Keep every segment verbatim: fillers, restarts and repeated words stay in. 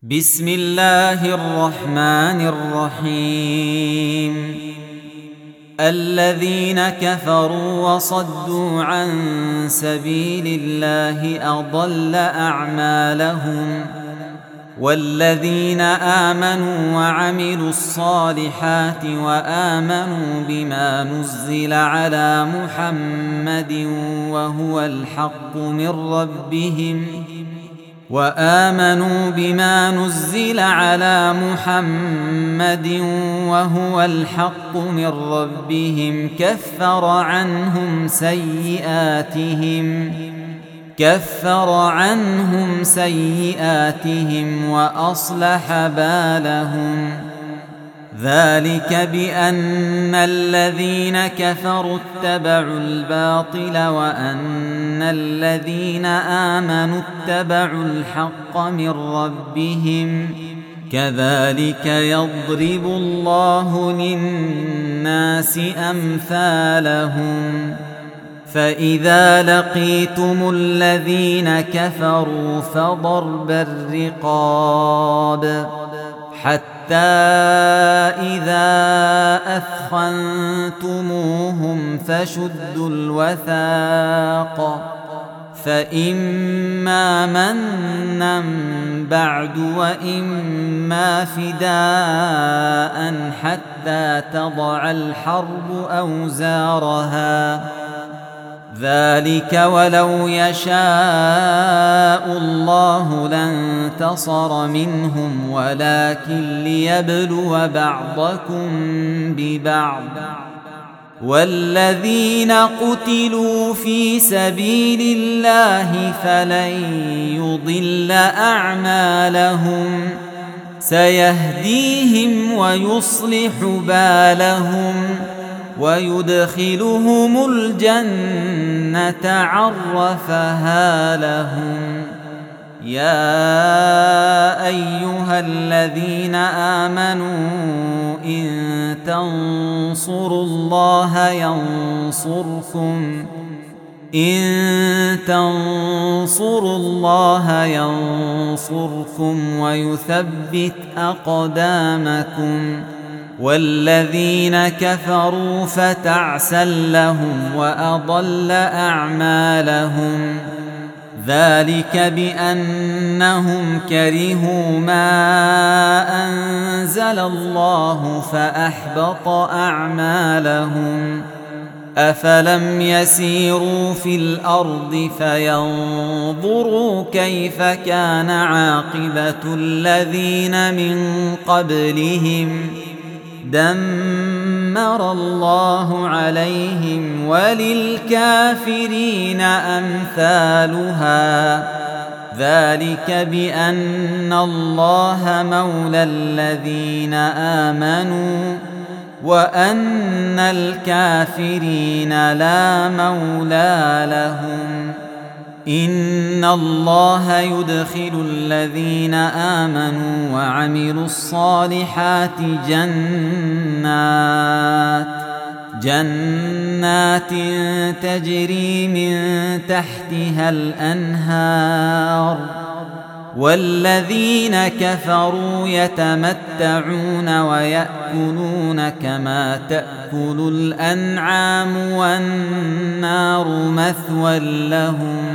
بسم الله الرحمن الرحيم. الذين كفروا وصدوا عن سبيل الله أضل أعمالهم، والذين آمنوا وعملوا الصالحات وآمنوا بما نزل على محمد وهو الحق من ربهم وآمنوا بما نزل على محمد وهو الحق من ربهم كفر عنهم سيئاتهم كفر عنهم سيئاتهم وأصلح بالهم. ذلك بأن الذين كفروا اتبعوا الباطل وأن الذين آمنوا اتبعوا الحق من ربهم، كذلك يضرب الله للناس أمثالهم. فإذا لقيتم الذين كفروا فضرب الرقاب حتى إذا أثخنتموهم فشدوا الوثاق، فإما منا بعد وإما فداء حتى تضع الحرب أوزارها. ذلك ولو يشاء الله لانتصر منهم ولكن ليبلو بعضكم ببعض. والذين قتلوا في سبيل الله فلن يضل أعمالهم، سيهديهم ويصلح بالهم ويدخلهم الجنة عرفها لهم. يا أيها الذين آمنوا إن تنصروا الله ينصركم إن تنصروا الله ينصركم ويثبت أقدامكم. والذين كفروا فتعسا لهم وأضل أعمالهم. ذلك بأنهم كرهوا ما أنزل الله فأحبط أعمالهم. أفلم يسيروا في الأرض فينظروا كيف كان عاقبة الذين من قبلهم، دمر الله عليهم وللكافرين أمثالها. ذلك بأن الله مولى الذين آمنوا وأن الكافرين لا مولى لهم. إن الله يدخل الذين آمنوا وعملوا الصالحات جنات جنات تجري من تحتها الأنهار. والذين كفروا يتمتعون ويأكلون كما تأكل الأنعام والنار مثوى لهم.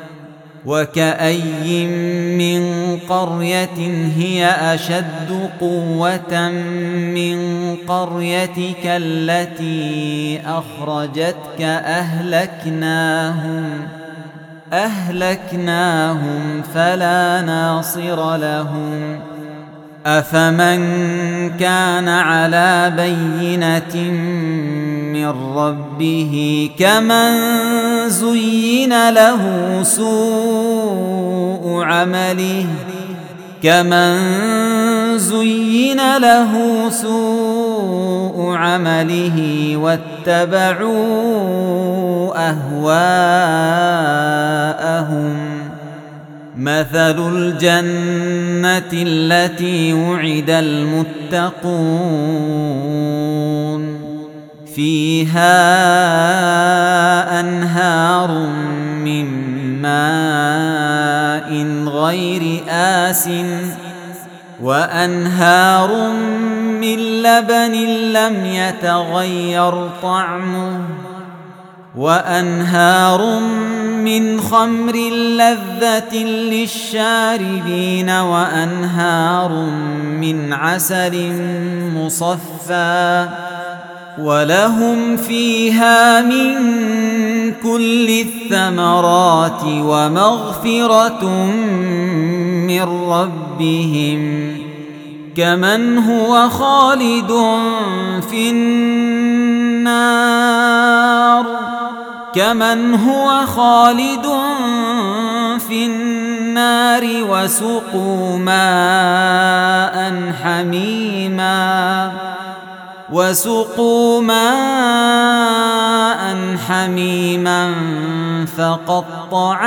وكأي من قرية هي أشد قوة من قريتك التي أخرجتك أهلكناهم أهلكناهم فلا ناصر لهم. أفمن كان على بينة من ربه كمن زين له سوء عمله كمن زين له سوء عمله واتبعوا أهواءهم. مثل الجنة التي وعد المتقون فيها أنهار من ماء غير آسن وأنهار من لبن لم يتغير طعمه وأنهار من خمر لذة للشاربين وأنهار من عسل مصفى ولهم فيها من كل الثمرات ومغفرة من ربهم كمن هو خالد في النار كمن هو خالد في النار وسقوا ماء حميما وسقوا ماء حميما فقطع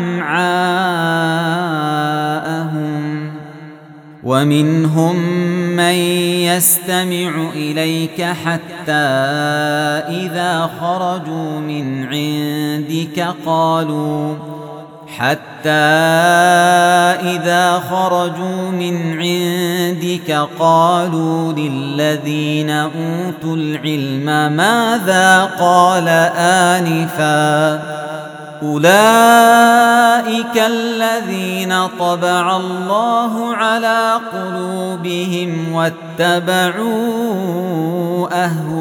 أمعاءهم ومنهم من يستمع إليك حتى إذا خرجوا من عندك قالوا حتى إذا خرجوا من عندك قالوا للذين أوتوا العلم ماذا قال آنفا أولئك الذين طبع الله على قلوبهم واتبعوا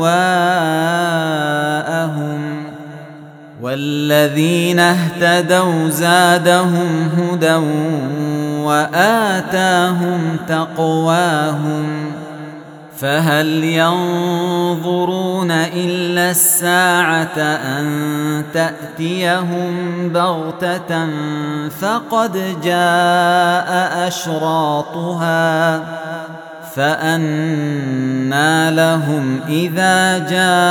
أهواءهم والذين اهتدوا زادهم هدى وآتاهم تقواهم فهل ينظرون إلا الساعة أن تأتيهم بغتة فقد جاء أشراطها فأنى لهم إذا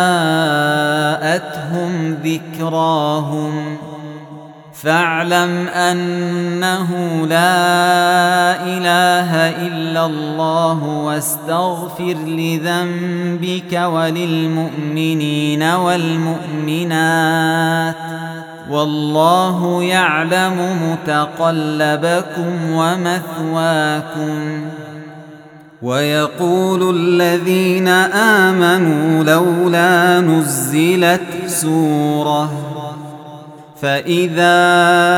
جاءتهم ذكراهم فاعلم أنه لا إله إلا الله واستغفر لذنبك وللمؤمنين والمؤمنات والله يعلم متقلبكم ومثواكم ويقول الذين آمنوا لولا نزلت سورة فإذا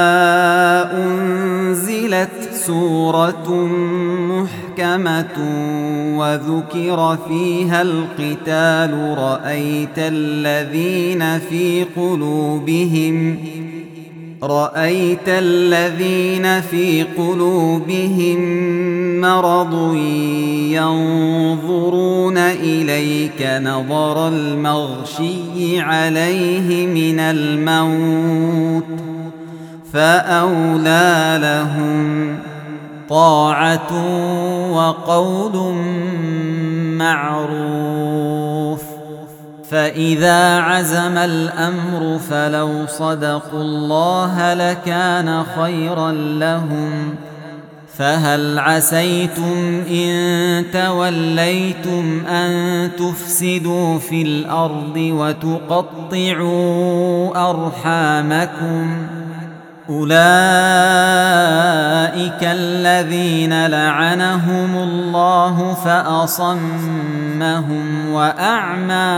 أنزلت سورة محكمة وذكر فيها القتال رأيت الذين في قلوبهم رأيت الذين في قلوبهم مرض ينظرون إليك نظر المغشي عليه من الموت فأولى لهم طاعة وقول معروف فإذا عزم الأمر فلو صدقوا الله لكان خيرا لهم فهل عسيتم إن توليتم أن تفسدوا في الأرض وتقطعوا أرحامكم أولئك الذين لعنهم الله فأصمهم وأعمى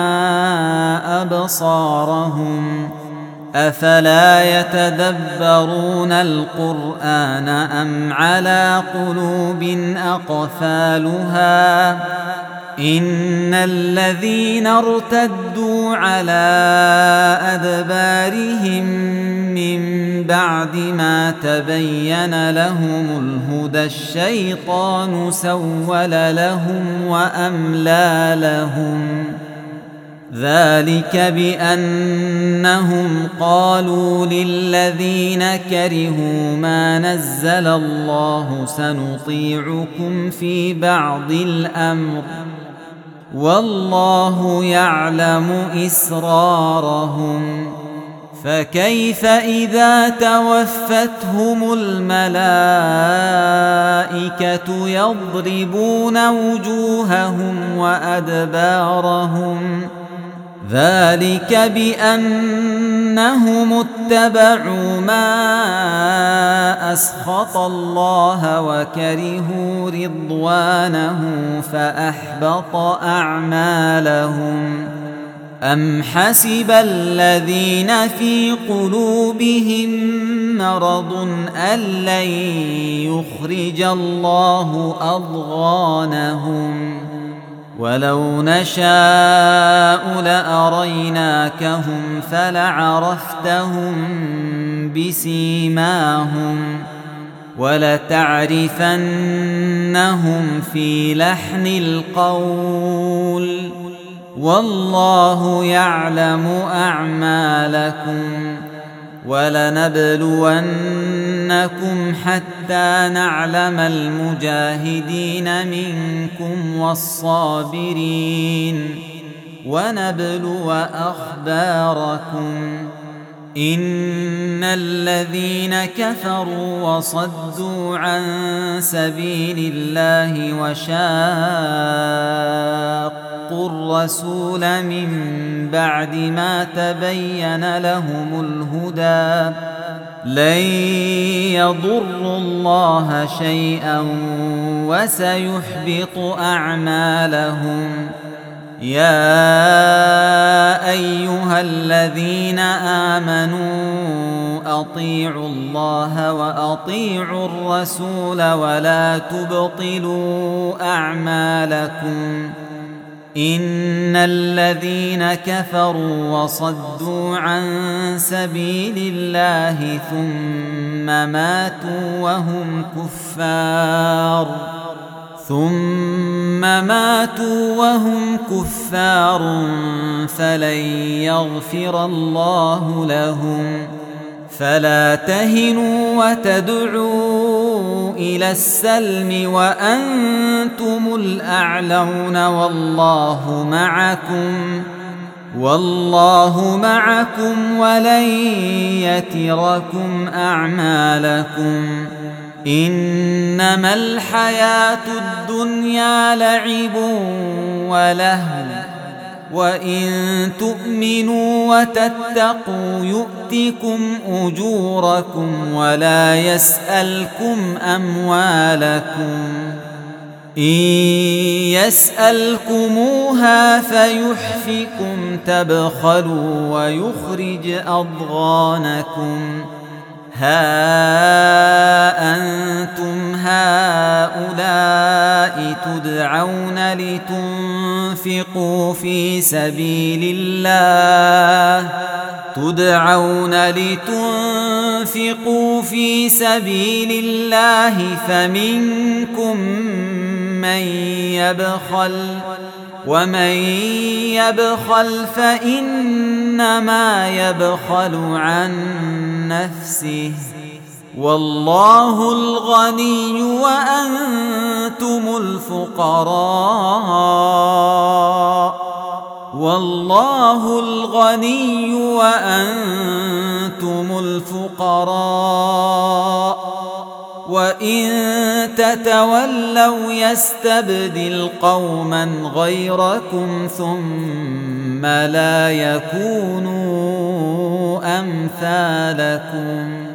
أبصارهم أفلا يتدبرون القرآن أم على قلوب أقفالها إن الذين ارتدوا على أدبارهم من بعد ما تبين لهم الهدى الشيطان سول لهم وأملى لهم ذلك بأنهم قالوا للذين كرهوا ما نزل الله سنطيعكم في بعض الأمر والله يعلم إسرارهم فكيف إذا توفتهم الملائكة يضربون وجوههم وأدبارهم ذلك بأنهم اتبعوا ما أسخط الله وكرهوا رضوانه فأحبط أعمالهم. أم حسب الذين في قلوبهم مرض أن لن يخرج الله أضغانهم ولو نشاء لأريناكهم فلعرفتهم بسيماهم ولتعرفنهم في لحن القول والله يعلم أعمالكم ولنبلونكم حتى نعلم المجاهدين منكم والصابرين ونبلو أخباركم. إن الذين كفروا وصدوا عن سبيل الله وشاقوا الرسول من بعد ما تبين لهم الهدى لن يضروا الله شيئا وسيحبط أعمالهم. يا أيها الذين آمنوا أطيعوا الله وأطيعوا الرسول ولا تبطلوا أعمالكم. إن الذين كفروا وصدوا عن سبيل الله ثم ماتوا وهم كفار ثم ماتوا وهم كفار فلن يغفر الله لهم. فلا تهنوا وتدعوا إلى السلم وأنتم الأعلون والله معكم والله معكم ولن يتركم أعمالكم. إنما الحياة الدنيا لعب ولهو وإن تؤمنوا وتتقوا يؤتكم أجوركم ولا يسألكم أموالكم. إن يسألكموها فيحفكم تبخلوا ويخرج أضغانكم. ها أنتم هؤلاء تدعون لتنفقوا في سبيل الله تدعون لتنفقوا في سبيل الله فمنكم من يبخل ومن يبخل فإنما يبخل عن نفسه والله الغني وأنتم الفقراء والله الغني وأنتم الفقراء وإن تتولوا يستبدل قوما غيركم ثم لا يكونوا أمثالكم.